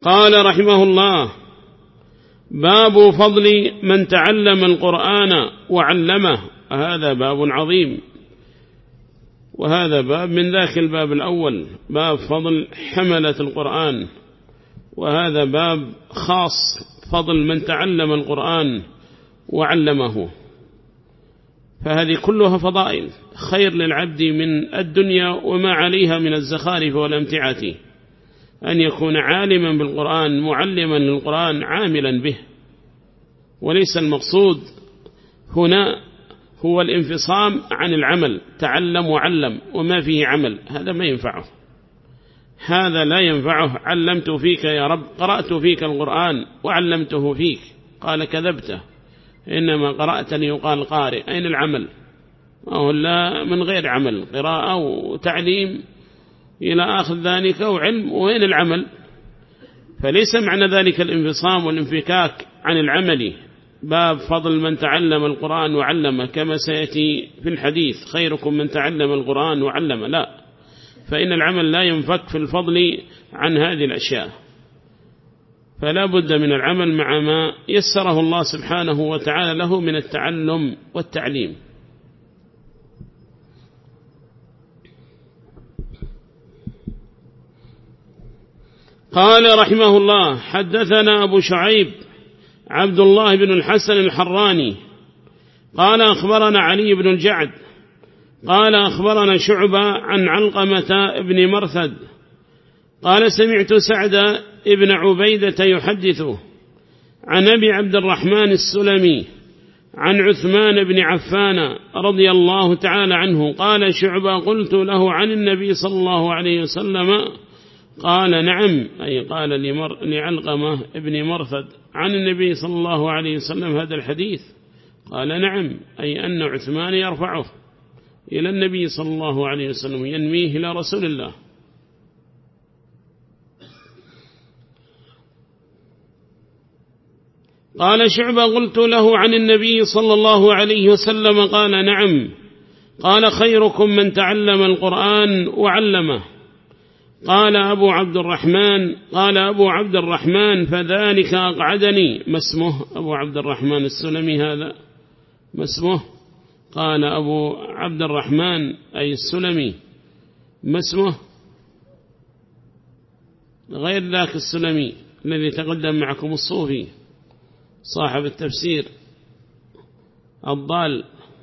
قال رحمه الله: باب فضل من تعلم القرآن وعلمه. هذا باب عظيم، وهذا باب من ذاك الباب الأول، باب فضل حملة القرآن، وهذا باب خاص فضل من تعلم القرآن وعلمه. فهذه كلها فضائل خير للعبد من الدنيا وما عليها من الزخارف والأمتعة، أن يكون عالما بالقرآن معلما للقرآن عاملا به. وليس المقصود هنا هو الانفصام عن العمل، تعلم وعلم وما فيه عمل، هذا ما ينفعه، هذا لا ينفعه. علمت فيك يا رب، قرأت فيك القرآن وعلمته فيك، قال كذبته، إنما قرأت ليقال قارئ. أين العمل؟ أو لا، من غير عمل، قراءة وتعليم إلى آخر ذلك وعلم، وين العمل؟ فليس معنى ذلك الانفصام والانفكاك عن العمل. باب فضل من تعلم القرآن وعلمه، كما سيأتي في الحديث: خيركم من تعلم القرآن وعلمه. لا، فإن العمل لا ينفك في الفضل عن هذه الأشياء، فلا بد من العمل مع ما يسره الله سبحانه وتعالى له من التعلم والتعليم. قال رحمه الله: حدثنا أبو شعيب عبد الله بن الحسن الحراني قال أخبرنا علي بن الجعد قال أخبرنا شعبة عن علقمة بن مرثد قال سمعت سعد بن عبيدة يحدث عن أبي عبد الرحمن السلمي عن عثمان بن عفان رضي الله تعالى عنه قال شعبة: قلت له عن النبي صلى الله عليه وسلم؟ قال: نعم، أي قال لعلقمة بن مرثد عن النبي صلى الله عليه وسلم هذا الحديث. قال: نعم، أي أن عثمان يرفعه إلى النبي صلى الله عليه وسلم، ينميه إلى رسول الله. قال شعبة: قلت له عن النبي صلى الله عليه وسلم؟ قال: نعم. قال: خيركم من تعلم القرآن وعلمه. قال أبو عبد الرحمن: فذلك أقعدني. ما اسمه أبو عبد الرحمن السلمي هذا؟ ما اسمه؟ قال أبو عبد الرحمن أي السلمي. ما اسمه؟ غير ذاك السلمي الذي تقدم معكم، الصوفي صاحب التفسير الضال،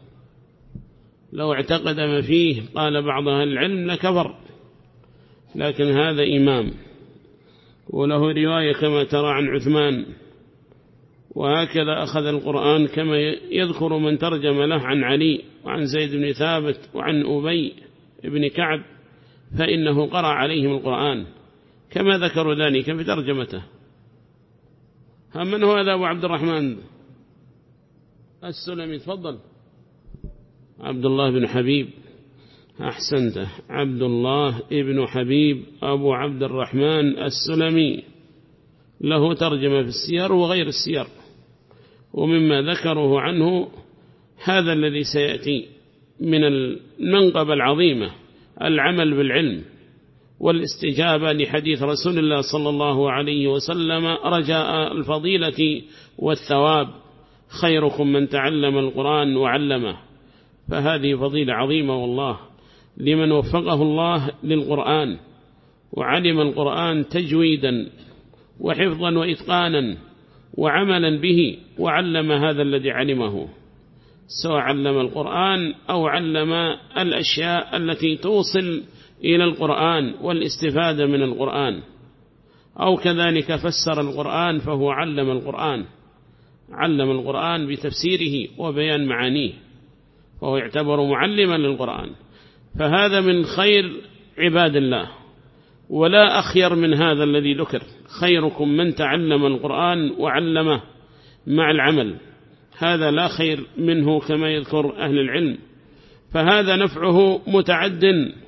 لو اعتقد ما فيه قال بعض أهل العلم لكفر، لكن هذا إمام وله رواية كما ترى عن عثمان، وهكذا أخذ القرآن كما يذكر من ترجم له عن علي وعن زيد بن ثابت وعن أبي بن كعب، فإنه قرأ عليهم القرآن كما ذكروا ذلك في ترجمته. من هو هذا أبو عبد الرحمن السلمي؟ تفضل. عبد الله بن حبيب، أحسنت، عبد الله بن حبيب أبو عبد الرحمن السلمي، له ترجمة في السير وغير السير، ومما ذكره عنه هذا الذي سيأتي من المنقبة العظيمة: العمل بالعلم والاستجابة لحديث رسول الله صلى الله عليه وسلم رجاء الفضيلة والثواب: خيركم من تعلم القرآن وعلمه. فهذه فضيلة عظيمة والله لمن وفقه الله للقرآن وعلم القرآن تجويدا وحفظا وإتقانا وعملا به، وعلم هذا الذي علمه، سواء علم القرآن أو علم الأشياء التي توصل إلى القرآن والاستفادة من القرآن، أو كذلك فسر القرآن فهو علم القرآن، علم القرآن بتفسيره وبيان معانيه، فهو يعتبر معلما للقرآن. فهذا من خير عباد الله، ولا أخير من هذا الذي ذكر: خيركم من تعلم القرآن وعلمه مع العمل. هذا لا خير منه كما يذكر أهل العلم، فهذا نفعه متعد.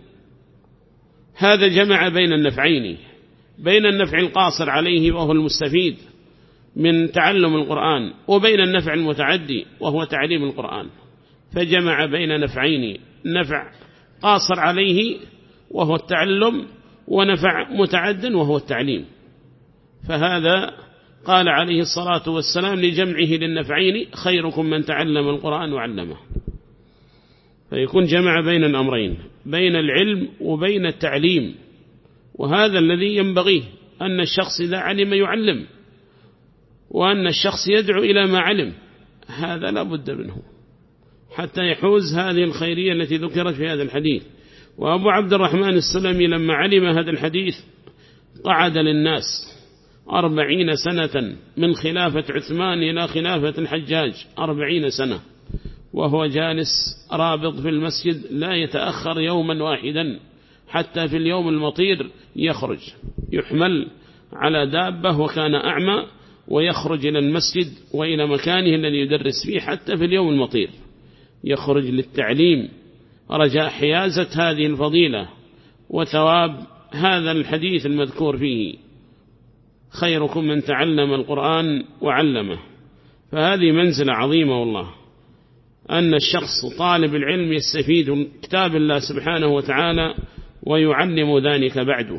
هذا جمع بين النفعين، بين النفع القاصر عليه وهو المستفيد من تعلم القرآن، وبين النفع المتعدي وهو تعليم القرآن، فجمع بين نفعين: نفع قاصر عليه وهو التعلم، ونفع متعد وهو التعليم. فهذا قال عليه الصلاة والسلام لجمعه للنفعين خيركم من تعلم القرآن وعلمه. فيكون جمع بين الأمرين، بين العلم وبين التعليم، وهذا الذي ينبغيه، أن الشخص إذا علم يعلم، وأن الشخص يدعو إلى ما علم، هذا لا بد منه حتى يحوز هذه الخيرية التي ذكرت في هذا الحديث. وأبو عبد الرحمن السلمي لما علم هذا الحديث قعد للناس 40 سنة من خلافة عثمان إلى خلافة الحجاج، 40 سنة وهو جالس رابط في المسجد لا يتأخر يوما واحدا، حتى في اليوم المطير يخرج يحمل على دابة وكان أعمى ويخرج إلى المسجد وإلى مكانه الذي يدرس فيه، حتى في اليوم المطير يخرج للتعليم رجاء حيازة هذه الفضيلة وثواب هذا الحديث المذكور فيه خيركم من تعلم القرآن وعلمه. فهذه منزلة عظيمة والله، أن الشخص طالب العلم يستفيد من كتاب الله سبحانه وتعالى ويعلم ذلك بعده.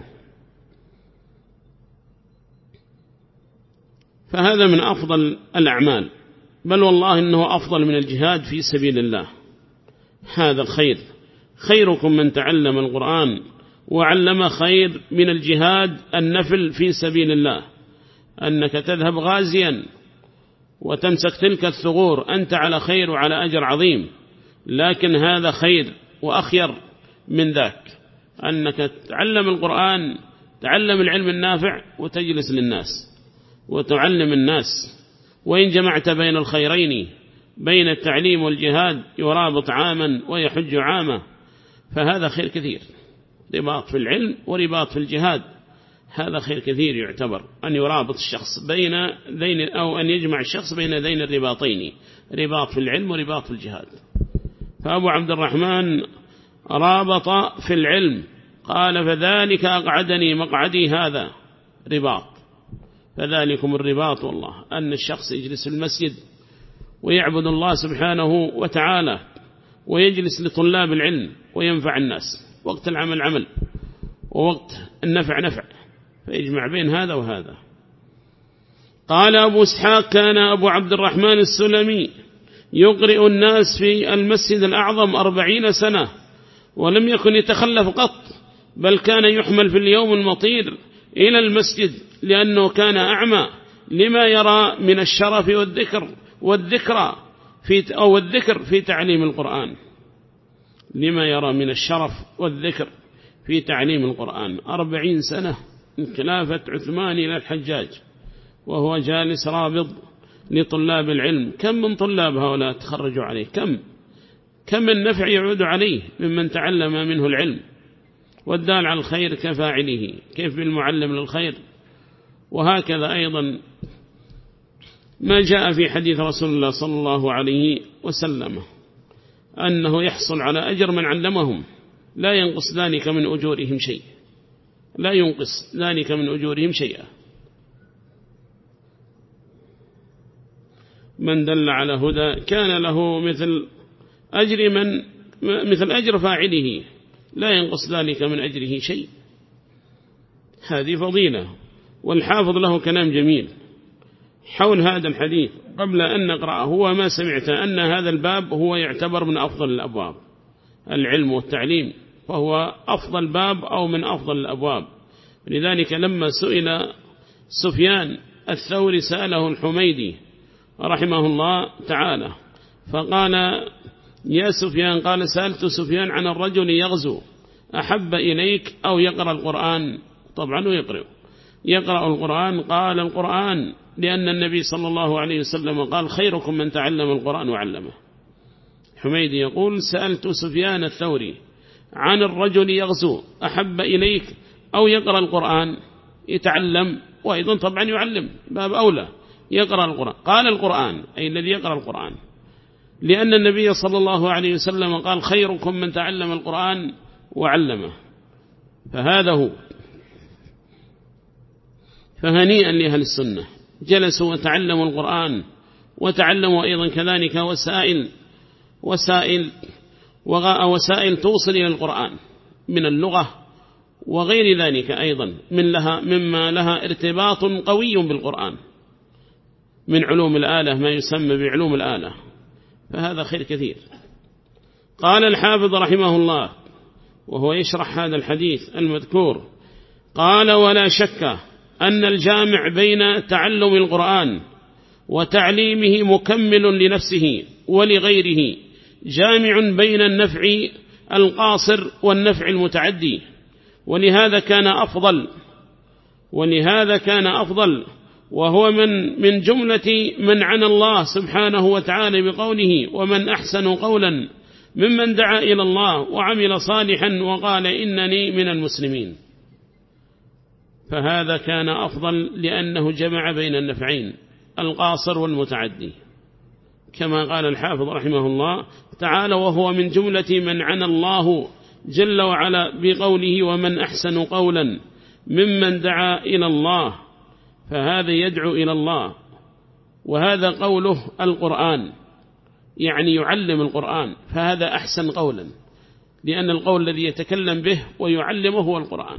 فهذا من أفضل الأعمال، بل والله إنه أفضل من الجهاد في سبيل الله. هذا الخير، خيركم من تعلم القرآن وعلم، خير من الجهاد النفل في سبيل الله، أنك تذهب غازيا وتمسك تلك الثغور، أنت على خير وعلى أجر عظيم، لكن هذا خير وأخير من ذاك، أنك تعلم القرآن، تعلم العلم النافع وتجلس للناس وتعلم الناس. وإن جمعت بين الخيرين، بين التعليم والجهاد، يرابط عاما ويحج عاما، فهذا خير كثير، رباط في العلم ورباط في الجهاد، هذا خير كثير يعتبر أن يرابط الشخص بين ذين، أو أن يجمع الشخص بين ذين الرباطين، رباط في العلم ورباط في الجهاد. فأبو عبد الرحمن رابط في العلم، قال فذلك أقعدني مقعدي هذا رباط. فذلكم الرباط والله، أن الشخص يجلس في المسجد ويعبد الله سبحانه وتعالى، ويجلس لطلاب العلم وينفع الناس، وقت العمل عمل ووقت النفع نفع، فيجمع بين هذا وهذا. قال أبو إسحاق كان أبو عبد الرحمن السلمي يقرئ الناس في المسجد الأعظم 40 سنة، ولم يكن يتخلف قط، بل كان يحمل في اليوم المطير إلى المسجد، لأنه كان أعمى، لما يرى من الشرف والذكر في تعليم القرآن، لما يرى من الشرف والذكر في تعليم القرآن. 40 سنة من خلافة عثمان إلى الحجاج وهو جالس رابض لطلاب العلم. كم من طلاب هؤلاء تخرجوا عليه، كم من نفع يعود عليه ممن تعلم منه العلم. والدال على الخير كفاعله، كيف بالمعلم للخير. وهكذا أيضا ما جاء في حديث رسول الله صلى الله عليه وسلم أنه يحصل على أجر من علمهم، لا ينقص ذلك من أجورهم شيء، لا ينقص ذلك من أجورهم شيئا. من دل على هدى كان له مثل أجر فاعله، لا ينقص ذلك من أجره شيء. هذه فضيلة. والحافظ له كلام جميل حول هذا الحديث قبل أن نقرأه. وما سمعت أن هذا الباب هو يعتبر من أفضل الأبواب، العلم والتعليم، فهو أفضل باب أو من أفضل الأبواب. لذلك لما سئل سفيان الثوري سأله الحميدي رحمه الله تعالى فقال يا سفيان، قال سألت سفيان عن الرجل يغزو أحب إليك أو يقرأ القرآن؟ طبعا يقرأ القرآن. قال القرآن، لأن النبي صلى الله عليه وسلم قال خيركم من تعلم القرآن وعلمه. حميدي يقول سألت سفيان الثوري عن الرجل يغزو أحب إليك أو يقرأ القرآن، يتعلم وأيضا طبعا يعلم، باب أولى يقرأ القرآن. قال القرآن، أي الذي يقرأ القرآن، لأن النبي صلى الله عليه وسلم قال خيركم من تعلم القرآن وعلمه. فهذا هو. فهنيئا لأهل السنة جلسوا وتعلموا القرآن، وتعلموا أيضا كذلك وسائل توصل إلى القرآن من اللغة وغير ذلك أيضا مما لها ارتباط قوي بالقرآن من علوم الآلة، ما يسمى بعلوم الآلة، فهذا خير كثير. قال الحافظ رحمه الله وهو يشرح هذا الحديث المذكور، قال: ولا شك أن الجامع بين تعلم القرآن وتعليمه مكمل لنفسه ولغيره، جامع بين النفع القاصر والنفع المتعدي، ولهذا كان أفضل وهو من جملة من عنى الله سبحانه وتعالى بقوله: ومن أحسن قولا ممن دعا إلى الله وعمل صالحا وقال إنني من المسلمين. فهذا كان أفضل لأنه جمع بين النفعين القاصر والمتعدي، كما قال الحافظ رحمه الله تعالى: وهو من جملة من عنى الله جل وعلا بقوله: ومن أحسن قولا ممن دعا إلى الله، فهذا يدعو إلى الله، وهذا قوله القرآن، يعني يعلم القرآن، فهذا أحسن قولا، لأن القول الذي يتكلم به ويعلمه هو القرآن.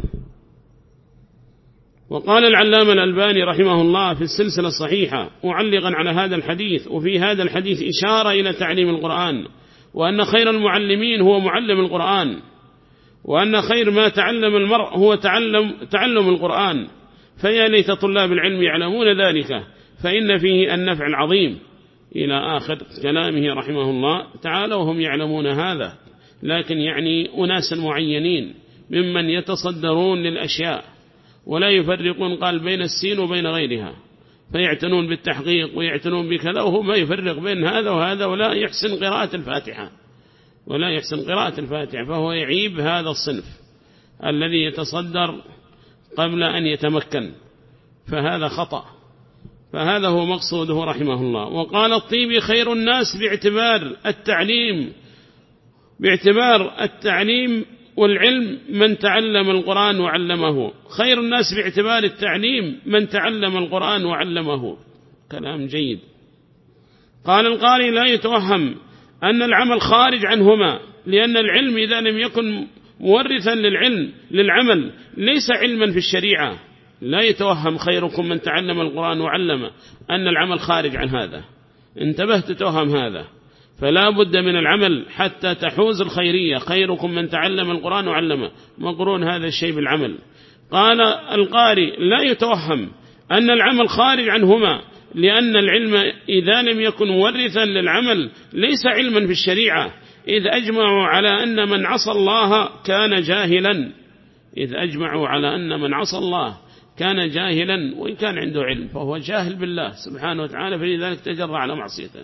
وقال العلامة الألباني رحمه الله في السلسلة الصحيحة معلقا على هذا الحديث: وفي هذا الحديث إشارة إلى تعليم القرآن، وأن خير المعلمين هو معلم القرآن، وأن خير ما تعلم المرء هو تعلم القرآن، فيا ليت طلاب العلم يعلمون ذلك، فإن فيه النفع العظيم، إلى آخر كلامه رحمه الله تعالى. وهم يعلمون هذا، لكن يعني أناس معينين ممن يتصدرون للأشياء ولا يفرقون قال بين السين وبين غيرها، فيعتنون بالتحقيق ويعتنون بكذا، وهو ما يفرق بين هذا وهذا، ولا يحسن قراءة الفاتحة، فهو يعيب هذا الصنف الذي يتصدر قبل أن يتمكن، فهذا خطأ، فهذا هو مقصوده رحمه الله. وقال الطيبي: خير الناس باعتبار التعليم والعلم من تعلم القرآن وعلمه، خير الناس باعتبار التعليم من تعلم القرآن وعلمه. كلام جيد. قال القاري: لا يتوهم أن العمل خارج عنهما، لأن العلم إذا لم يكن مورثا للعمل ليس علما في الشريعة. لا يتوهم خيركم من تعلم القرآن وعلمه أن العمل خارج عن هذا، انتبه تتوهم هذا، فلا بد من العمل حتى تحوز الخيرية. خيركم من تعلم القرآن وعلمه، مقرون هذا الشيء بالعمل. قال القاري: لا يتوهم أن العمل خارج عنهما، لأن العلم إذا لم يكن مورثا للعمل ليس علما في الشريعة، إذ أجمعوا على أن من عصى الله كان جاهلا وإن كان عنده علم فهو جاهل بالله سبحانه وتعالى، فلذلك تجرى على معصيته.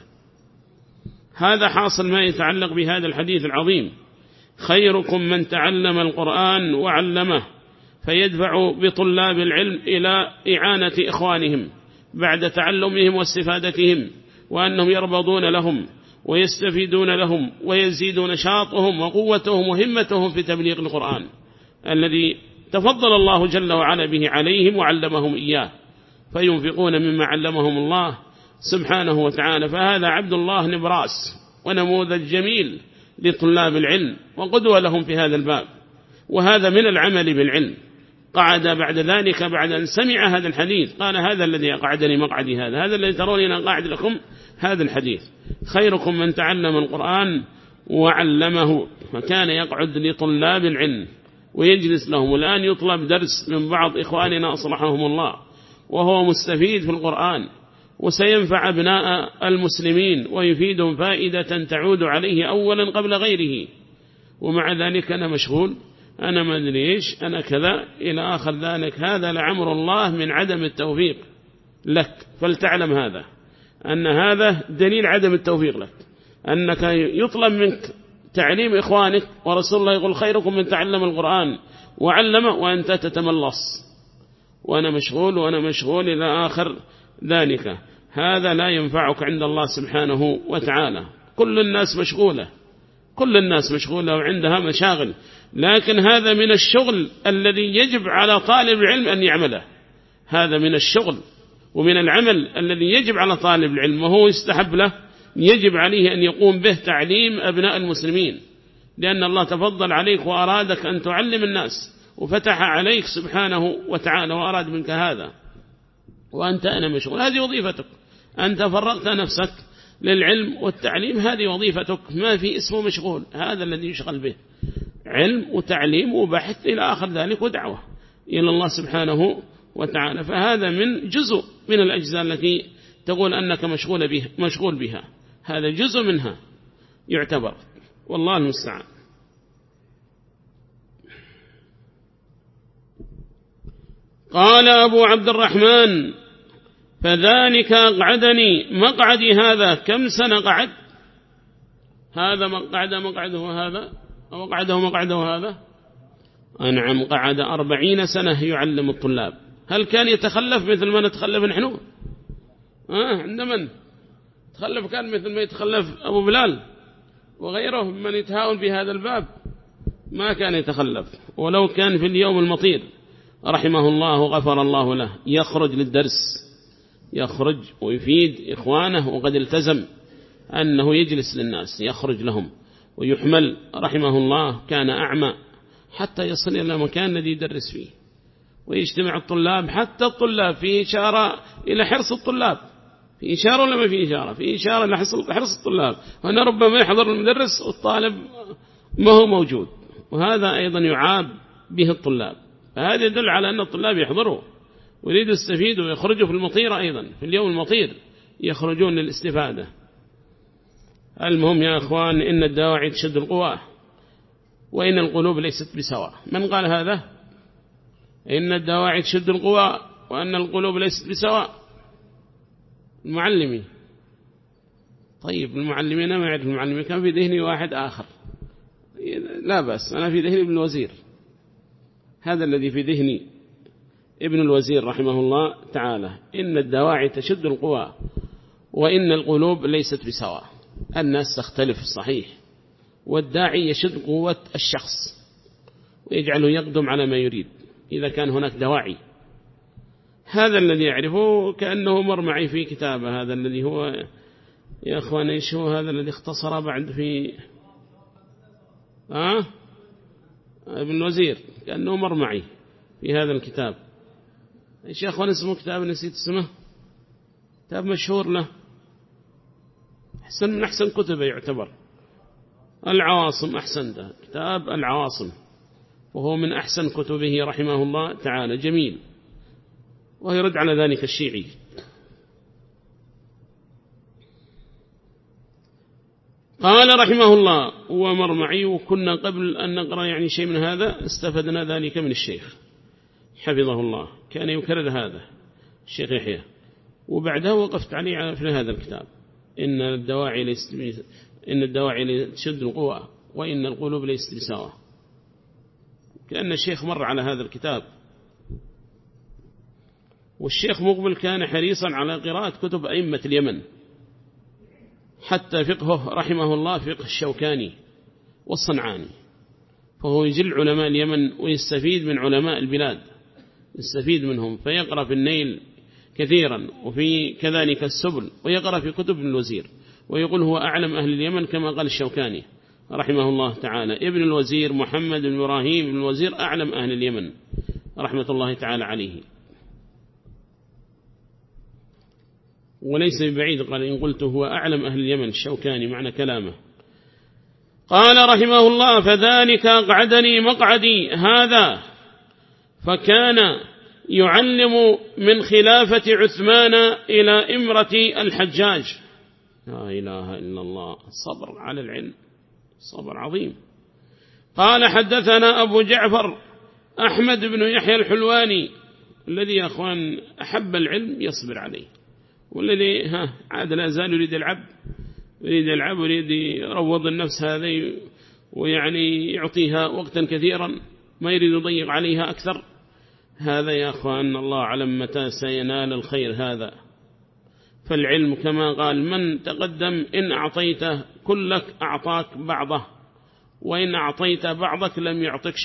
هذا حاصل ما يتعلق بهذا الحديث العظيم: خيركم من تعلم القرآن وعلمه، فيدفع بطلاب العلم إلى إعانة إخوانهم بعد تعلمهم واستفادتهم، وأنهم يربضون لهم ويستفيدون لهم ويزيدون نشاطهم وقوتهم وهمتهم في تبليغ القرآن الذي تفضل الله جل وعلا به عليهم وعلمهم إياه، فينفقون مما علمهم الله سبحانه وتعالى. فهذا عبد الله نبراس ونموذج جميل لطلاب العلم وقدوة لهم في هذا الباب، وهذا من العمل بالعلم. قعد بعد ذلك بعد أن سمع هذا الحديث قال: هذا الذي أقعدني مقعدي، هذا الذي تروني أنا قاعد لكم هذا الحديث، خيركم من تعلم القرآن وعلمه. فكان يقعد لطلاب العلم ويجلس لهم. والآن يطلب درس من بعض إخواننا أصلحهم الله وهو مستفيد في القرآن، وسينفع أبناء المسلمين ويفيدهم فائدة تعود عليه أولا قبل غيره، ومع ذلك أنا مشغول، أنا ما أدري إيش، أنا كذا إلى آخر ذلك. هذا لعمر الله من عدم التوفيق لك، فلتعلم هذا أن هذا دليل عدم التوفيق لك، أنك يطلب منك تعليم إخوانك، ورسول الله يقول: خيركم من تعلم القرآن وعلمه، وأنت تتملص وأنا مشغول إلى آخر ذلك. هذا لا ينفعك عند الله سبحانه وتعالى. كل الناس مشغولة وعندها مشاغل، لكن هذا من الشغل الذي يجب على طالب العلم أن يعمله، هذا من الشغل ومن العمل الذي يجب على طالب العلم، وهو يستحب له، يجب عليه أن يقوم به تعليم أبناء المسلمين، لأن الله تفضل عليك وأرادك أن تعلم الناس وفتح عليك سبحانه وتعالى وأراد منك هذا، وأنت أنا مشغول. هذه وظيفتك، أنت فرغت نفسك للعلم والتعليم، هذه وظيفتك، ما في اسمه مشغول، هذا الذي يشغل به، علم وتعليم وبحث إلى آخر ذلك ودعوة إلى الله سبحانه وتعالى. فهذا من جزء من الأجزاء التي تقول أنك مشغول بها، هذا جزء منها يعتبر، والله المستعان. قال أبو عبد الرحمن: فذلك أقعدني مقعدي هذا. كم سنة قعد هذا؟ مقعده هذا، أو قعده مقعده هذا؟ نعم، قعد 40 سنة يعلم الطلاب. هل كان يتخلف مثل ما نتخلف نحن؟ عند من تخلف؟ كان مثل ما يتخلف أبو بلال وغيره من يتهاون بهذا الباب، ما كان يتخلف. ولو كان في اليوم المطير رحمه الله وغفر الله له يخرج للدرس، يخرج ويفيد إخوانه، وقد التزم أنه يجلس للناس يخرج لهم ويحمل. رحمه الله كان أعمى حتى يصل إلى مكان الذي يدرس فيه، ويجتمع الطلاب، حتى الطلاب في إشارة إلى حرص الطلاب، في إشارة ولا ما في إشارة؟ في إشارة إلى حرص الطلاب، وأن ربما يحضر المدرس والطالب ما هو موجود، وهذا أيضا يعاب به الطلاب. فهذا يدل على أن الطلاب يحضروا ويريدوا يستفيدوا ويخرجوا في المطير، أيضا في اليوم المطير يخرجون للاستفادة. المهم يا أخوان، إن الدواعي تشد القوى وإن القلوب ليست بسواء. من قال هذا؟ إن الدواعي تشد القوى وأن القلوب ليست بسواء. المعلمي. طيب المعلمين ما يعرف المعلمين، كان في ذهني واحد آخر، لا بس أنا في ذهني ابن الوزير، هذا الذي في ذهني ابن الوزير رحمه الله تعالى. إن الدواعي تشد القوى وإن القلوب ليست بسواء. الناس تختلف صحيح، والداعي يشد قوة الشخص ويجعله يقدم على ما يريد إذا كان هناك دواعي. هذا الذي يعرفه كأنه مر معي في كتابه، هذا الذي هو يا أخوان إيش هو هذا الذي اختصر بعد في ابن الوزير، كأنه مر معي في هذا الكتاب. إيش يا أخوان اسمه كتاب؟ نسيت اسمه، كتاب مشهور له، من أحسن كتبه يعتبر، العواصم. أحسنته، كتاب العواصم، وهو من أحسن كتبه رحمه الله تعالى، جميل، ويرد على ذلك الشيعي. قال رحمه الله: ومر معي، وكنا قبل أن نقرأ يعني شيء من هذا استفدنا ذلك من الشيخ حفظه الله، كان يكرر هذا الشيخ يحيى، وبعدها وقفت عليه في هذا الكتاب. إن الدواعي تشد القوى وإن القلوب ليست بسواء. كأن الشيخ مر على هذا الكتاب، والشيخ مقبل كان حريصا على قراءة كتب أئمة اليمن، حتى فقهه رحمه الله فقه الشوكاني والصنعاني، فهو يجل علماء اليمن ويستفيد من علماء البلاد، يستفيد منهم، فيقرأ في النيل كثيرا وفي كذلك السبل، ويقرأ في كتب ابن الوزير، ويقول هو أعلم أهل اليمن كما قال الشوكاني رحمه الله تعالى. ابن الوزير محمد بن إبراهيم بن الوزير أعلم أهل اليمن رحمة الله تعالى عليه، وليس ببعيد قال إن قلت هو أعلم أهل اليمن الشوكاني معنى كلامه. قال رحمه الله: فذلك أقعدني مقعدي هذا، فكان يعلم من خلافة عثمان إلى إمرة الحجاج. لا إله إلا الله، صبر على العلم، صبر عظيم. قال: حدثنا أبو جعفر أحمد بن يحيى الحلواني، الذي يا أخوان أحب العلم يصبر عليه، والذي عاد لا زال يريد العب ويريد يروض النفس هذه، ويعني يعطيها وقتا كثيرا، ما يريد يضيق عليها أكثر. هذا يا أخوان الله أعلم متى سينال الخير هذا. فالعلم كما قال من تقدم: إن أعطيته كلك أعطاك بعضه، وإن أعطيت بعضك لم يعطك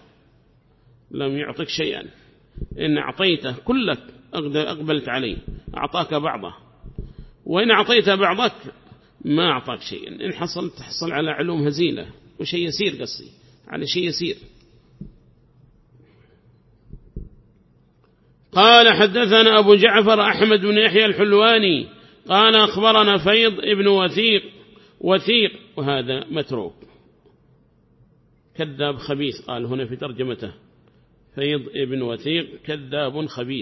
شيئا. إن أعطيته كلك أقبلت عليه أعطاك بعضه، وإن أعطيت بعضك ما أعطاك شيئا. إن حصلت تحصل على علوم هزيلة وشيء يسير، قصي على شيء يسير. قال حدثنا أبو جعفر أحمد بن يحيى الحلواني قال أخبرنا فيض ابن وثيق وهذا متروك كذاب خبيث، قال هنا في ترجمته فيض ابن وثيق كذاب خبيث،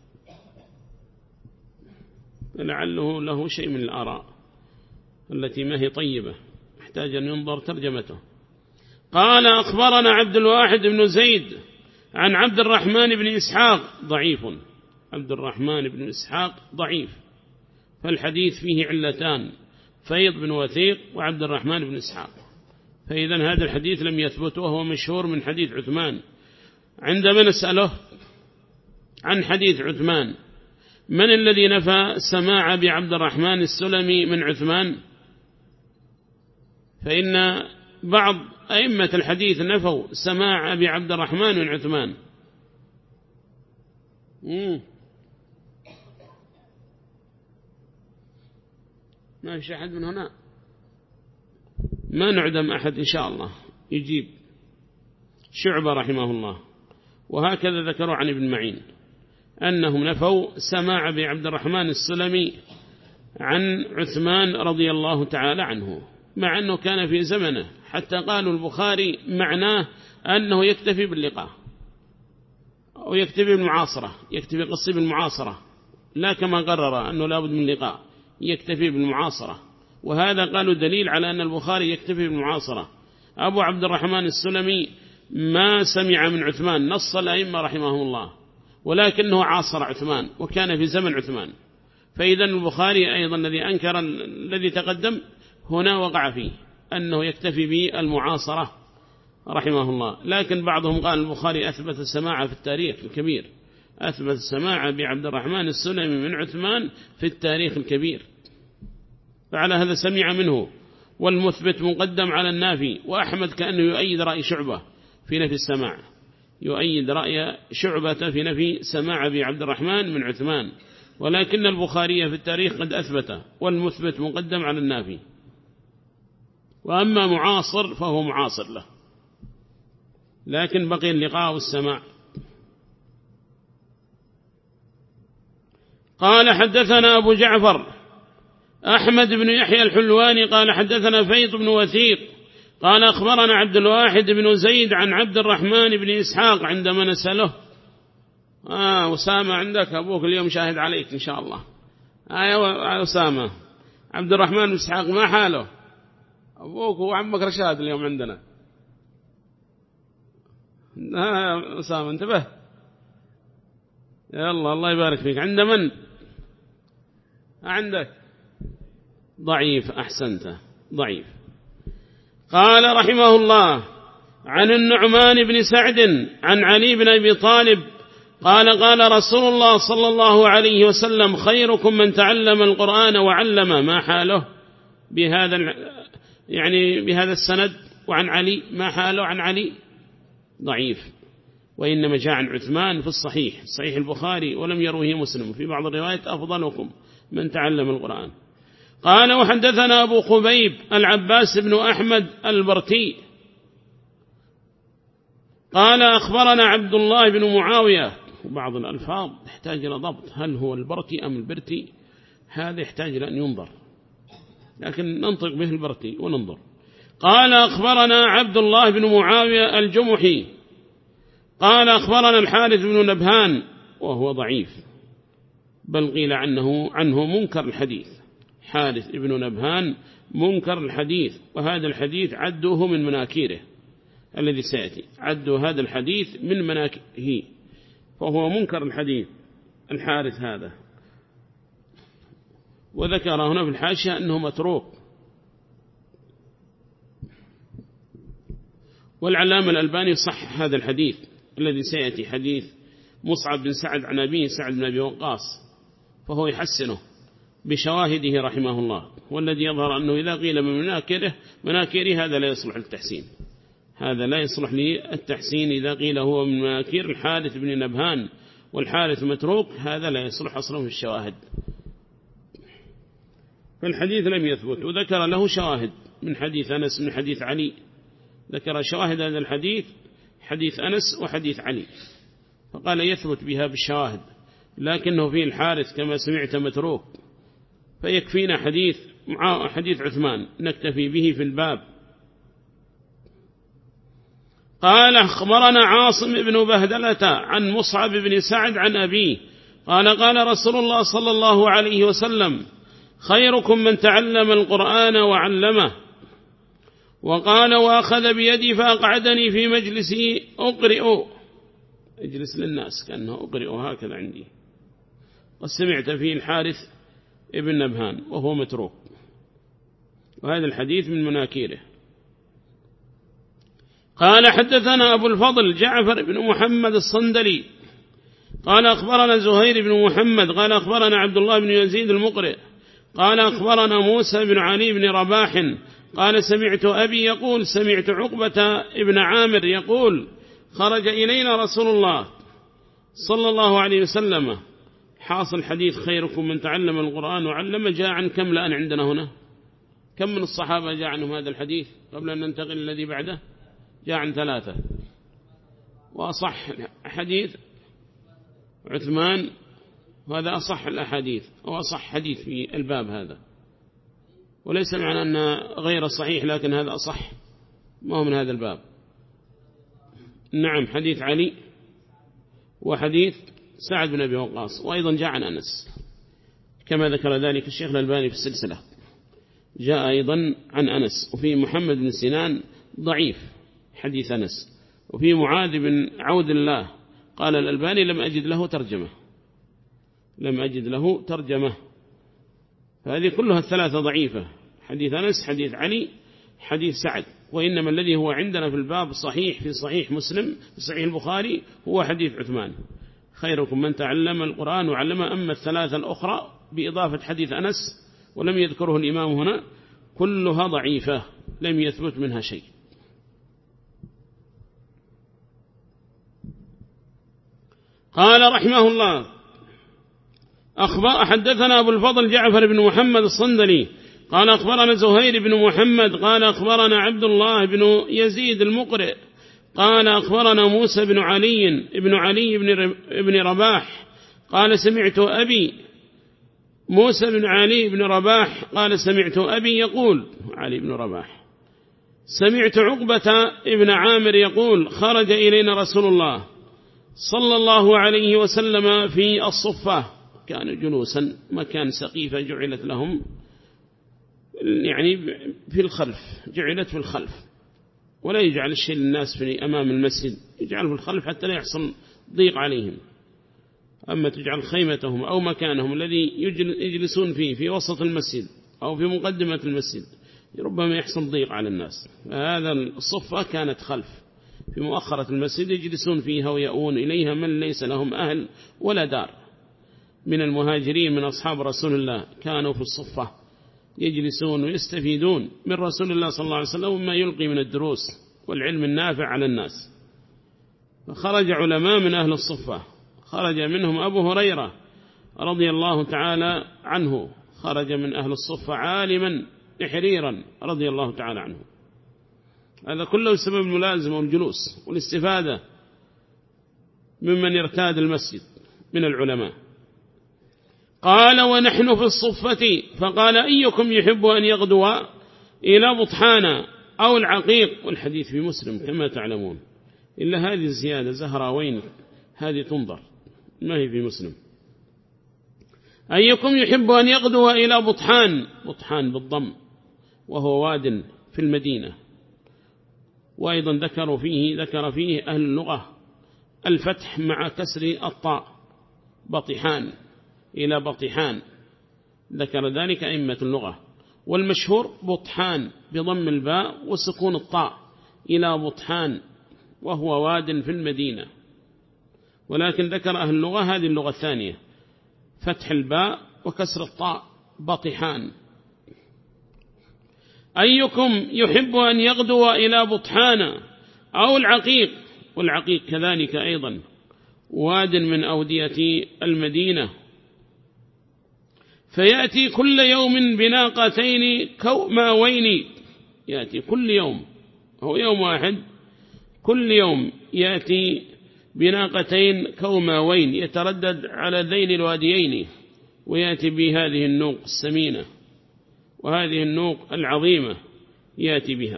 لعله له شيء من الآراء التي ما هي طيبة، يحتاج أن ينظر ترجمته. قال أخبرنا عبد الواحد بن زيد عن عبد الرحمن بن إسحاق ضعيف، عبد الرحمن بن إسحاق ضعيف، فالحديث فيه علتان، فيض بن وثيق وعبد الرحمن بن إسحاق، فإذا هذا الحديث لم يثبت، وهو مشهور من حديث عثمان. عندما نسأله عن حديث عثمان من الذي نفى السماع بعبد الرحمن السلمي من عثمان، فإن بعض أئمة الحديث نفوا سماع بعبد الرحمن من عثمان. ما في أحد من هنا، ما نعدم أحد إن شاء الله يجيب. شعبة رحمه الله، وهكذا ذكروا عن ابن معين أنهم نفوا سماع بعبد الرحمن السلمي عن عثمان رضي الله تعالى عنه، مع أنه كان في زمنه، حتى قالوا البخاري معناه أنه يكتفي باللقاء أو يكتفي بالمعاصرة، يكتفي قصي بالمعاصرة، لا كما قرر أنه لابد من لقاء، يكتفي بالمعاصرة، وهذا قالوا دليل على أن البخاري يكتفي بالمعاصرة. أبو عبد الرحمن السلمي ما سمع من عثمان، نص الأئمة رحمه الله، ولكنه عاصر عثمان وكان في زمن عثمان، فإذا البخاري أيضا الذي أنكر الذي تقدم هنا وقع فيه أنه يكتفي بالمعاصرة رحمه الله. لكن بعضهم قال البخاري أثبت السماع في التاريخ الكبير، أثبت السماع بعبد الرحمن السلمي من عثمان في التاريخ الكبير، فعلى هذا سمع منه، والمثبت مقدم على النافي. وأحمد كأنه يؤيد رأي شعبة في نفي السماع، يؤيد رأي شعبة في نفي سماع بعبد الرحمن من عثمان، ولكن البخاري في التاريخ قد أثبته، والمثبت مقدم على النافي. وأما معاصر فهو معاصر له، لكن بقي اللقاء والسماع. قال حدثنا أبو جعفر أحمد بن يحيى الحلواني قال حدثنا فيض بن وثيق قال أخبرنا عبد الواحد بن زيد عن عبد الرحمن بن إسحاق. عندما نسأله أسامة عندك أبوك اليوم شاهد عليك إن شاء الله، أسامة عبد الرحمن بن إسحاق ما حاله؟ أبوك وعمك رشاد اليوم عندنا. أسامة انتبه، يلا الله يبارك فيك. عند من؟ عندك ضعيف، أحسنت، ضعيف. قال رحمه الله عن النعمان بن سعد عن علي بن أبي طالب قال قال رسول الله صلى الله عليه وسلم خيركم من تعلم القرآن وعلم. ما حاله بهذا يعني بهذا السند؟ وعن علي ما حاله عن علي؟ ضعيف، وإنما جاء عن عثمان في الصحيح، صحيح البخاري، ولم يروه مسلم في بعض الروايات أفضلكم من تعلم القرآن. قال وحدثنا أبو خبيب العباس بن أحمد البرتي قال أخبرنا عبد الله بن معاوية. وبعض الألفاظ يحتاج إلى ضبط، هل هو البرتي أم البرتي؟ هذا يحتاج إلى أن ينظر، لكن ننطق به البرتي وننظر. قال أخبرنا عبد الله بن معاوية الجمحي قال أخبرنا الحارث بن نبهان وهو ضعيف، بل قيل عنه منكر الحديث. حارث بن نبهان منكر الحديث، وهذا الحديث عدوه من مناكيره الذي سيأتي، عدوا هذا الحديث من مناكيره، فهو منكر الحديث الحارث هذا. وذكر هنا في الحاشية أنه متروك. والعلامة الألباني صح هذا الحديث الذي سيأتي، حديث مصعب بن سعد عن أبيه سعد بن أبي وقاص، فهو يحسنه بشواهده رحمه الله. والذي يظهر أنه إذا قيل من مناكيره هذا لا يصلح للتحسين، هذا لا يصلح للتحسين. إذا قيل هو من مناكير الحارث بن نبهان والحارث متروك هذا لا يصلح أصلا في الشواهد، فالحديث لم يثبت. وذكر له شواهد من حديث أنس من حديث علي، ذكر شواهد هذا الحديث، حديث أنس وحديث علي، فقال يثبت بها بالشواهد. لكنه فيه الحارث كما سمعت متروك، فيكفينا حديث عثمان نكتفي به في الباب. قال أخبرنا عاصم بن بهدلة عن مصعب بن سعد عن أبيه قال قال رسول الله صلى الله عليه وسلم خيركم من تعلم القرآن وعلمه. وقال وأخذ بيدي فأقعدني في مجلسي أقرئ، اجلس للناس كأنه أقرئ هكذا عندي. وسمعت فيه الحارث ابن نبهان وهو متروك، وهذا الحديث من مناكيره. قال حدثنا أبو الفضل جعفر بن محمد الصندلي قال أخبرنا زهير بن محمد قال أخبرنا عبد الله بن يزيد المقرئ قال أخبرنا موسى بن علي بن رباح قال سمعت أبي يقول سمعت عقبة ابن عامر يقول خرج إلينا رسول الله صلى الله عليه وسلم. حاصل حديث خيركم من تعلم القرآن وعلم جاء عن كم الآن عندنا هنا؟ كم من الصحابة جاء عنهم هذا الحديث قبل أن ننتقل الذي بعده؟ جاء عن 3. وأصح حديث عثمان، وهذا أصح الأحاديث أو أصح حديث في الباب هذا، وليس معنى أن غير صحيح، لكن هذا أصح ما هو من هذا الباب. نعم حديث علي وحديث سعد بن أبي وقاص، وأيضا جاء عن أنس كما ذكر ذلك الشيخ الألباني في السلسلة، جاء أيضا عن أنس. وفي محمد بن سنان ضعيف حديث أنس، وفي معاذ بن عود الله قال الألباني لم أجد له ترجمة. فهذه كلها 3 ضعيفة، حديث أنس حديث علي حديث سعد. وإنما الذي هو عندنا في الباب صحيح في صحيح مسلم في صحيح البخاري هو حديث عثمان خيركم من تعلم القرآن وعلمه. أما 3 الأخرى بإضافة حديث أنس ولم يذكره الإمام هنا كلها ضعيفة لم يثبت منها شيء. قال رحمه الله حدثنا أبو الفضل جعفر بن محمد الصندلي قال أخبرنا زهير بن محمد قال أخبرنا عبد الله بن يزيد المقرئ قال أخبرنا موسى بن علي بن رباح قال سمعت أبي موسى بن علي بن رباح قال سمعت أبي يقول علي بن رباح سمعت عقبة ابن عامر يقول خرج إلينا رسول الله صلى الله عليه وسلم في الصفة، كانوا جلوسا مكان سقيفة جعلت لهم يعني في الخلف، جعلت في الخلف، ولا يجعل الشيء للناس في أمام المسجد، يجعل في الخلف حتى لا يحصل ضيق عليهم. أما تجعل خيمتهم أو مكانهم الذي يجلسون فيه في وسط المسجد أو في مقدمة المسجد ربما يحصل ضيق على الناس. هذا الصفة كانت خلف في مؤخرة المسجد يجلسون فيها ويأون إليها من ليس لهم أهل ولا دار من المهاجرين من أصحاب رسول الله، كانوا في الصفة يجلسون ويستفيدون من رسول الله صلى الله عليه وسلم وما يلقي من الدروس والعلم النافع على الناس. فخرج علماء من أهل الصفة، خرج منهم أبو هريرة رضي الله تعالى عنه، خرج من أهل الصفة عالما إحريرا رضي الله تعالى عنه. هذا كله سبب الملازمة والجلوس والاستفادة ممن يرتاد المسجد من العلماء. قال ونحن في الصفة فقال أيكم يحب أن يغدو إلى بطحانا أو العقيق، والحديث في مسلم كما تعلمون، إلا هذه الزيادة زهراوين هذه تنظر ما هي في مسلم. أيكم يحب أن يغدو إلى بطحان بالضم وهو واد في المدينة. وأيضا ذكر فيه أهل اللغة الفتح مع كسر الطاء بطحان إلى بطحان، ذكر ذلك أئمة اللغة. والمشهور بطحان بضم الباء وسكون الطاء إلى بطحان وهو واد في المدينة. ولكن ذكر أهل اللغة هذه اللغة الثانية فتح الباء وكسر الطاء بطحان. أيكم يحب أن يغدو إلى بطحان أو العقيق، والعقيق كذلك أيضا واد من أودية المدينة، فيأتي كل يوم بناقتين كوماوين، يأتي كل يوم هو يوم واحد، كل يوم يأتي بناقتين كوماوين يتردد على ذين الواديين، ويأتي بهذه النوق السمينة وهذه النوق العظيمة يأتي بها.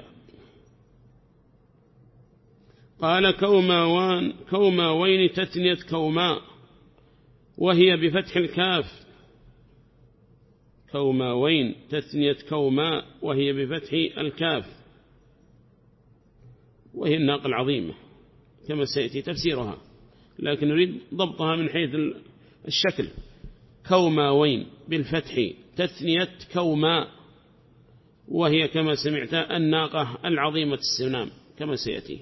قال كوماوين تثنية كوماء وهي بفتح الكاف، كوماوين تثنية كوماء وهي بفتح الكاف، وهي الناقة العظيمة كما سيأتي تفسيرها، لكن نريد ضبطها من حيث الشكل. كوماوين بالفتح تثنية كوماء وهي كما سمعت الناقة العظيمة السنام كما سيأتي،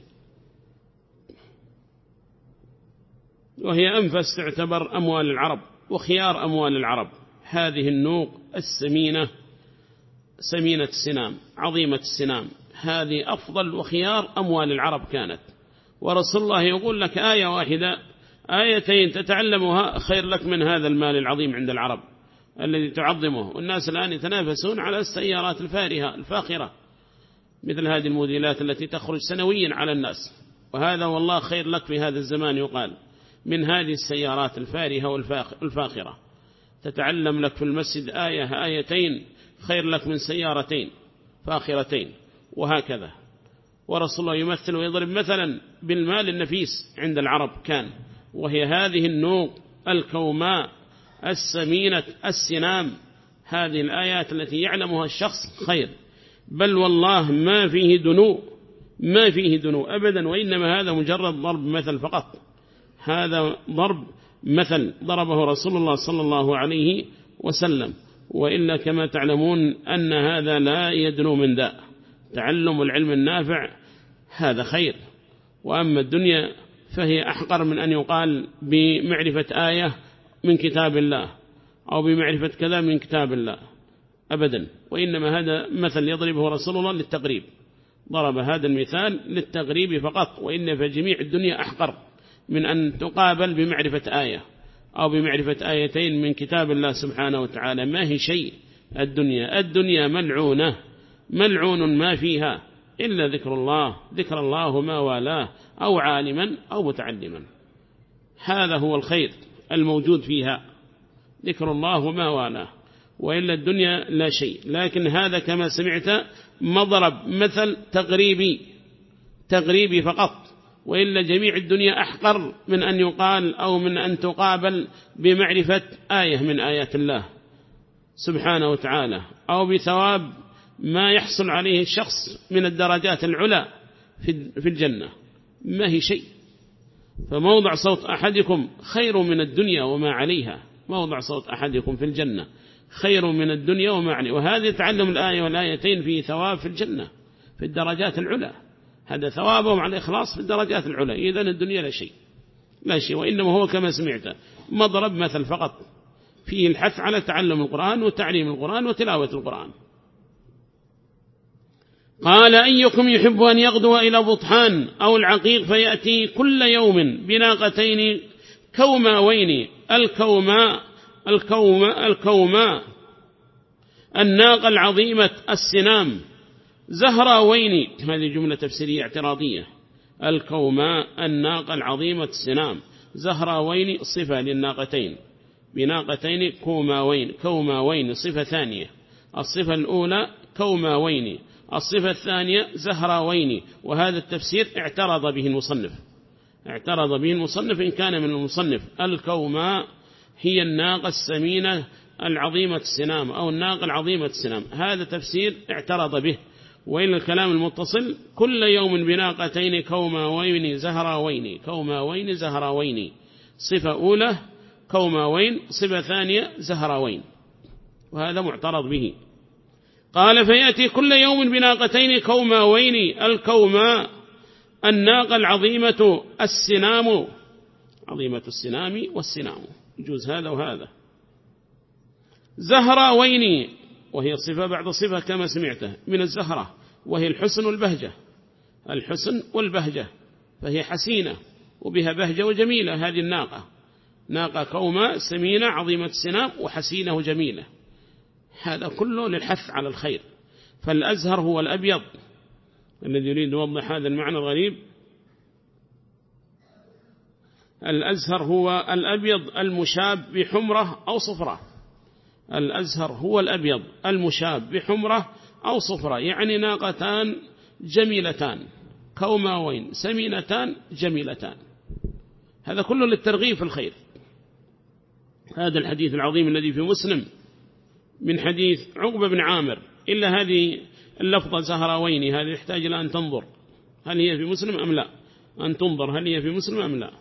وهي أنفس تعتبر أموال العرب وخيار أموال العرب. هذه النوق السمينة سمينة السنام عظيمة السنام، هذه أفضل وخيار أموال العرب كانت. ورسول الله يقول لك آية واحدة آيتين تتعلمها خير لك من هذا المال العظيم عند العرب الذي تعظمه. والناس الآن يتنافسون على السيارات الفارهة الفاخرة مثل هذه الموديلات التي تخرج سنويا على الناس، وهذا والله خير لك في هذا الزمان يقال من هذه السيارات الفارهة والفاخرة. تتعلم لك في المسجد آية آيتين خير لك من سيارتين فاخرتين، وهكذا. ورسول الله يمثل ويضرب مثلا بالمال النفيس عند العرب كان، وهي هذه النوق الكوماء السمينة السنام. هذه الآيات التي يعلمها الشخص خير، بل والله ما فيه دنو أبدا، وإنما هذا مجرد ضرب مثل فقط. هذا ضرب مثل ضربه رسول الله صلى الله عليه وسلم، وإلا كما تعلمون أن هذا لا يدنو من ذا. تعلم العلم النافع هذا خير، وأما الدنيا فهي أحقر من أن يقال بمعرفة آية من كتاب الله أو بمعرفة كذا من كتاب الله أبدا، وإنما هذا مثل يضربه رسول الله للتقريب، ضرب هذا المثال للتقريب فقط، وإن فجميع الدنيا أحقر من أن تقابل بمعرفة آية أو بمعرفة آيتين من كتاب الله سبحانه وتعالى. ما هي شيء الدنيا ملعون ما فيها إلا ذكر الله ما والاه أو عالما أو متعلما. هذا هو الخير الموجود فيها، ذكر الله ما والاه، وإلا الدنيا لا شيء. لكن هذا كما سمعت مضرب مثل تقريبي فقط، وإلا جميع الدنيا أحقر من أن يقال أو من أن تقابل بمعرفة آية من آيات الله سبحانه وتعالى، أو بثواب ما يحصل عليه الشخص من الدرجات العلى في الجنة. ما هي شيء. فموضع صوت أحدكم خير من الدنيا وما عليها، موضع صوت أحدكم في الجنة خير من الدنيا وما عليها. وهذا تعلم الآية والآيتين في ثواب في الجنة في الدرجات العلى، هذا ثوابهم على الإخلاص في الدرجات العلى. إذن الدنيا لا شيء، وإنما هو كما سمعت مضرب مثل فقط، فيه الحث على تعلم القرآن وتعليم القرآن وتلاوة القرآن. قال أيكم يحب أن يغدو إلى بطحان أو العقيق فيأتي كل يوم بناقتين كوماوين. الكوماء الناقة العظيمة السنام زهراوين. هذه جملة تفسيرية اعتراضية. الكوماء الناقة العظيمة السنام زهراوين صفة للناقتين، بناقتين كوماوين صفة ثانية. الصفة الأولى كوماوين، الصفة الثانية زهراوين. وهذا التفسير اعترض به المصنف إن كان من المصنف. الكوماء هي الناقة السمينة العظيمة السنام أو الناقة العظيمة السنام، هذا تفسير اعترض به. وإن الكلام المتصل كل يوم بناقتين كوماوين زهراوين، صفة أولى كوماوين، صفة ثانية زهراوين، وهذا معترض به. قال فيأتي كل يوم بناقتين كوماوين. الكوماء الناقة العظيمة السنام، عظيمة السنام والسنام يجوز هذا وهذا. زهراوين وهي صفة بعد صفة كما سمعته من الزهرة، وهي الحسن والبهجة، فهي حسينة وبها بهجة وجميلة. هذه الناقة ناقة كوماء سمينة عظيمة السنام وحسينة وجميلة، هذا كله للحث على الخير. فالأزهر هو الأبيض الذي يريد يوضح هذا المعنى الغريب. الأزهر هو الأبيض المشاب بحمرة أو صفرة. الأزهر هو الأبيض المشاب بحمرة أو صفرة، يعني ناقتان جميلتان كوماوين سمينتان جميلتان. هذا كله للترغيب في الخير. هذا الحديث العظيم الذي في مسلم من حديث عقبة بن عامر، إلا هذه اللفظة زهراوين هذه يحتاج إلى أن تنظر هل هي في مسلم أم لا، أن تنظر هل هي في مسلم أم لا.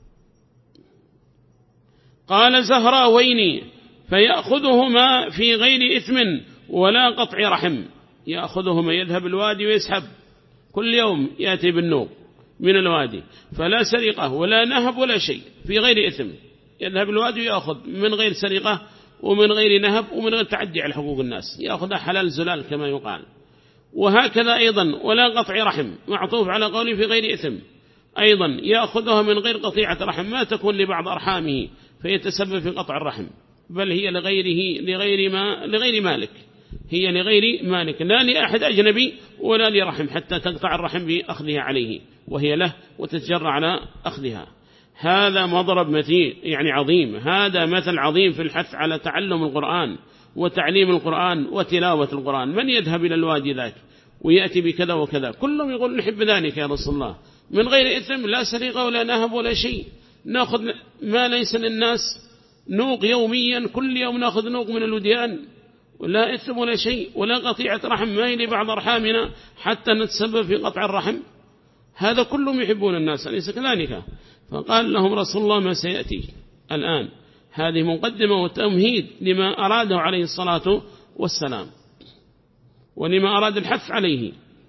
قال زهراوين فيأخذهما في غير إثم ولا قطع رحم. يأخذهما، يذهب الوادي ويسحب كل يوم يأتي بالنوق من الوادي، فلا سرقة ولا نهب ولا شيء، في غير إثم. يذهب الوادي ويأخذ من غير سرقة ومن غير نهب ومن غير تعدي على حقوق الناس، يأخذ حلال زلال كما يقال. وهكذا أيضا ولا قطع رحم، معطوف على قوله في غير إثم، أيضا يأخذها من غير قطيعة رحم، ما تكون لبعض أرحامه فيتسبب في قطع الرحم، بل هي لغير مالك، هي لغير مالك، لا لأحد أجنبي ولا لرحم، حتى تقطع الرحم بأخذها عليه وهي له وتتجرع على أخذها. هذا مضرب مثيل يعني عظيم، هذا مثل عظيم في الحث على تعلم القرآن وتعليم القرآن وتلاوة القرآن. من يذهب إلى الوادي ذاك ويأتي بكذا وكذا، كلهم يقول نحب ذلك يا رسول الله، من غير إثم، لا سرقة ولا نهب ولا شيء، نأخذ ما ليس للناس، نوق يوميا، كل يوم نأخذ نوق من الوديان، ولا إثم ولا شيء، ولا قطيعة رحم ما يلي بعض أرحامنا حتى نتسبب في قطع الرحم. هذا كلهم يحبون الناس، أليس كذلك؟ فقال لهم رسول الله ما سيأتي الآن. هذه مقدمة وتمهيد لما أراده عليه الصلاة والسلام ولما أراد الحث عليه.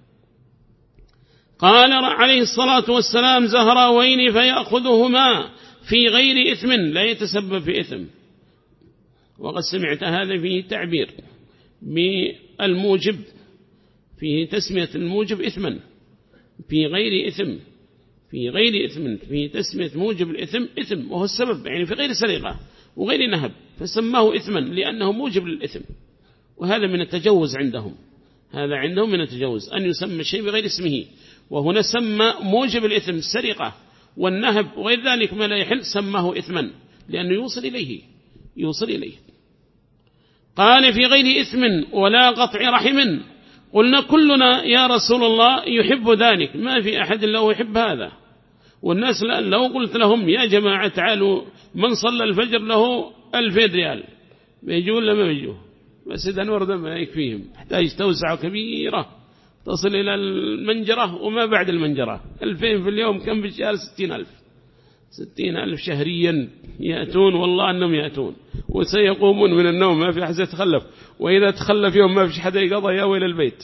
قال عليه الصلاة والسلام زهراوين فيأخذهما في غير إثم، لا يتسبب في إثم. وقد سمعت هذا فيه تعبير بالموجب، فيه تسمية الموجب إثما في غير إثم، في غير إثم، في تسمية موجب الإثم إثم، وهو السبب يعني في غير سرقة وغير نهب، فسماه إثما لأنه موجب للإثم. وهذا من التجوز عندهم، هذا عندهم من التجوز أن يسمى الشيء بغير اسمه، وهنا سمى موجب الإثم السرقة والنهب وغير ذلك ما لا يحل، سماه إثما لأنه يوصل إليه. قال في غير إثم ولا قطع رحم. قلنا كلنا يا رسول الله يحب ذلك، ما في أحد لو يحب هذا. والناس لو قلت لهم يا جماعة تعالوا من صلى الفجر له 2000 ريال، بيجوا ولا ما بيجوا؟ بس إذا نورد ما يكفيهم، يحتاج توسعة كبيرة تصل إلى المنجرة وما بعد المنجرة. 2000 في اليوم كم في الشهر؟ 60,000 شهريا يأتون، والله أنهم يأتون وسيقومون من النوم، ما في أحد يتخلف، وإذا تخلف يوم ما في حدا يقضى يا ويل البيت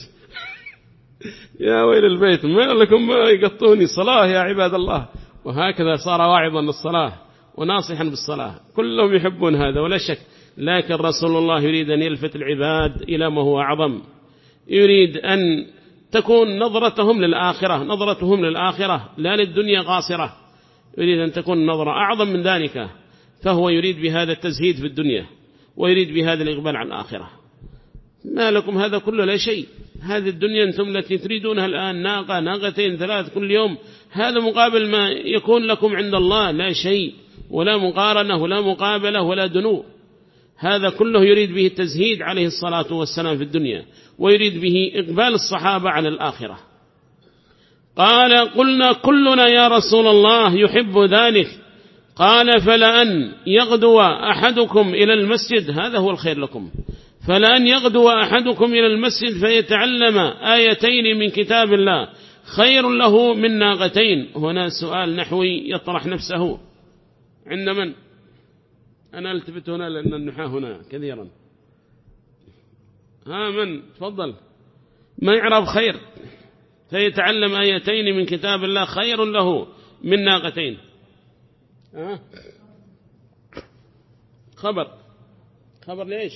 يا ويل البيت، ما لكم ما يقطوني الصلاة يا عباد الله. وهكذا صار واعظا للصلاة وناصحا بالصلاة، كلهم يحبون هذا ولا شك. لكن رسول الله يريد أن يلفت العباد إلى ما هو أعظم، يريد أن تكون نظرتهم للآخرة لا للدنيا قاصرة، يريد أن تكون نظرة أعظم من ذلك، فهو يريد بهذا التزهيد في الدنيا ويريد بهذا الإقبال على الآخرة. ما لكم هذا كله لا شيء، هذه الدنيا أنتم التي تريدونها الآن ناقة ناقتين 3 كل يوم، هذا مقابل ما يكون لكم عند الله لا شيء، ولا مقارنة ولا مقابلة ولا دنو. هذا كله يريد به التزهيد عليه الصلاة والسلام في الدنيا، ويريد به إقبال الصحابة على الآخرة. قال قلنا كلنا يا رسول الله يحب ذلك. قال فلأن يغدو أحدكم إلى المسجد، هذا هو الخير لكم، فلأن يغدو أحدكم إلى المسجد فيتعلم آيتين من كتاب الله خير له من ناقتين. هنا سؤال نحوي يطرح نفسه عند من؟ أنا التفت هنا لأن النحاة هنا كثيرا. من تفضل؟ ما يعرف خير؟ فيتعلم آيتين من كتاب الله خير له من ناقتين. خبر ليش؟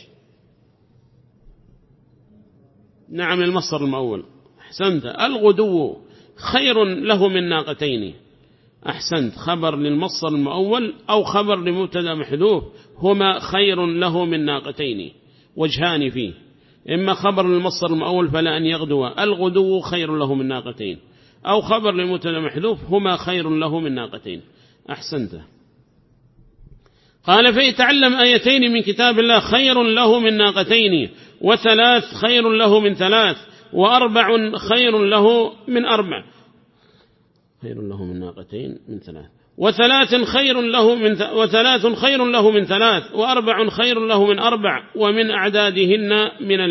نعم المصدر المؤول، أحسنت، الغدو خير له من ناقتين. أحسنت، خبر للمصدر المؤول أو خبر لمبتدا محذوف، هما خير له من ناقتين، وجهان فيه، إما خبر للمصدر المؤول فلا أن يغدو الغدو خير له من ناقتين، أو خبر لمبتدا محذوف هما خير له من ناقتين. أحسنت. قال فيتعلم آيتين من كتاب الله خير له من ناقتين، وثلاث خير له من ثلاث، وأربع خير له من أربع، خير له من ناقتين من ثلاث، وثلاث خير له من ثلاث، وأربع خير له من أربع، ومن أعدادهن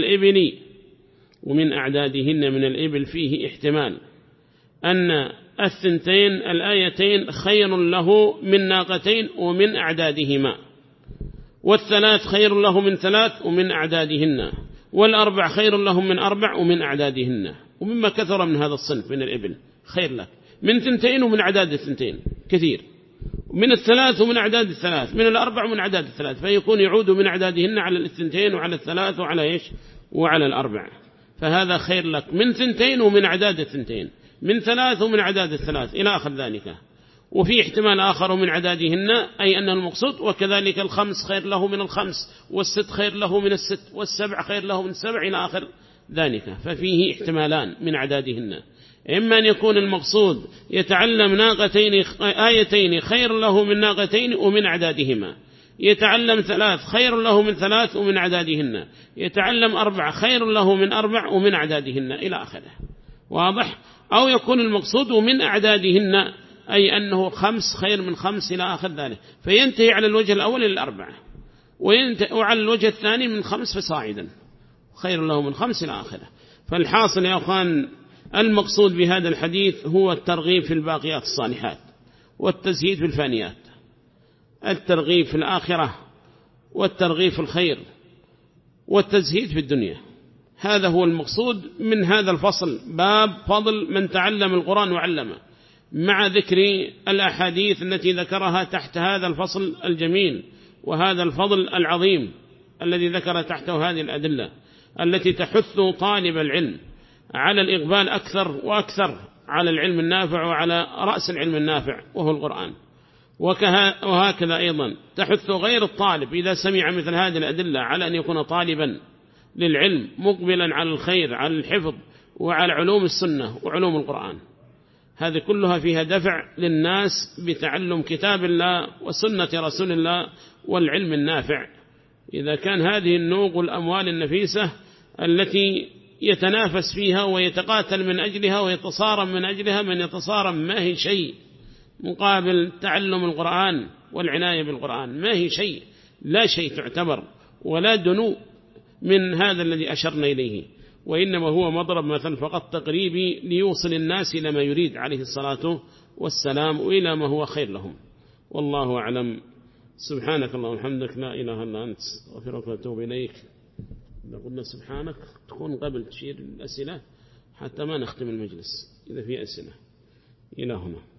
من الإبل فيه احتمال أن الثنتين الآيتين خير له من ناقتين ومن أعدادهما، والثلاث خير له من ثلاث ومن أعدادهن، والأربع خير له من أربع ومن أعدادهن. ومما كثر من هذا الصنف من الإبل خير لك من ثنتين ومن أعداد الثنتين كثير، من الثلاث ومن أعداد الثلاث، من الأربع ومن أعداد الثلاث، فيكون يعود من أعدادهن على الثنتين وعلى الثلاث وعلى إيش وعلى الأربع. فهذا خير لك من ثنتين ومن أعداد الثنتين، من ثلاث ومن أعداد الثلاث إلى آخر ذلك. وفي احتمال آخر من أعدادهن، أي أن المقصود وكذلك الخمس خير له من الخمس، والست خير له من الست، والسبع خير له من السبع إلى آخر ذلك. ففيه احتمالان من أعدادهن، إما أن يكون المقصود يتعلم آيتين خير له من ناقتين ومن أعدادهما، يتعلم ثلاث خير له من ثلاث ومن أعدادهن، يتعلم أربع خير له من أربع ومن أعدادهن إلى آخره. واضح؟ أو يكون المقصود من أعدادهن، أي أنه خمس خير من خمس إلى آخر ذلك، فينتهي على الوجه الأول إلى الأربعة، وعلى الوجه الثاني من خمس فصاعدا خير له من خمس إلى آخره. فالحاصل يا أخوان المقصود بهذا الحديث هو الترغيب في الباقيات الصالحات والتزهيد في الفانيات، الترغيب في الآخرة والترغيب في الخير والتزهيد في الدنيا. هذا هو المقصود من هذا الفصل، باب فضل من تعلم القرآن وعلمه، مع ذكر الأحاديث التي ذكرها تحت هذا الفصل الجميل وهذا الفضل العظيم الذي ذكر تحته هذه الأدلة التي تحث طالب العلم على الإقبال أكثر وأكثر على العلم النافع وعلى رأس العلم النافع وهو القرآن. وهكذا أيضا تحث غير الطالب إذا سمع مثل هذه الأدلة على أن يكون طالبا للعلم مقبلا على الخير، على الحفظ وعلى علوم السنة وعلوم القرآن. هذه كلها فيها دفع للناس بتعلم كتاب الله وسنة رسول الله والعلم النافع. إذا كان هذه النوق والأموال النفيسة التي يتنافس فيها ويتقاتل من أجلها ويتصارم من أجلها من يتصارم، ما هي شيء مقابل تعلم القرآن والعناية بالقرآن، ما هي شيء، لا شيء تعتبر ولا دنو من هذا الذي أشرنا إليه، وإنما هو مضرب مثل فقط تقريبي ليوصل الناس إلى ما يريد عليه الصلاة والسلام وإلى ما هو خير لهم. والله أعلم. سبحانك اللهم وبحمدك، لا إله إلا أنت، أستغفرك وأتوب إليك. إذا قلنا سبحانك تكون قبل تشير الأسئلة حتى ما نختم المجلس إذا في أسئلة. إلى هنا.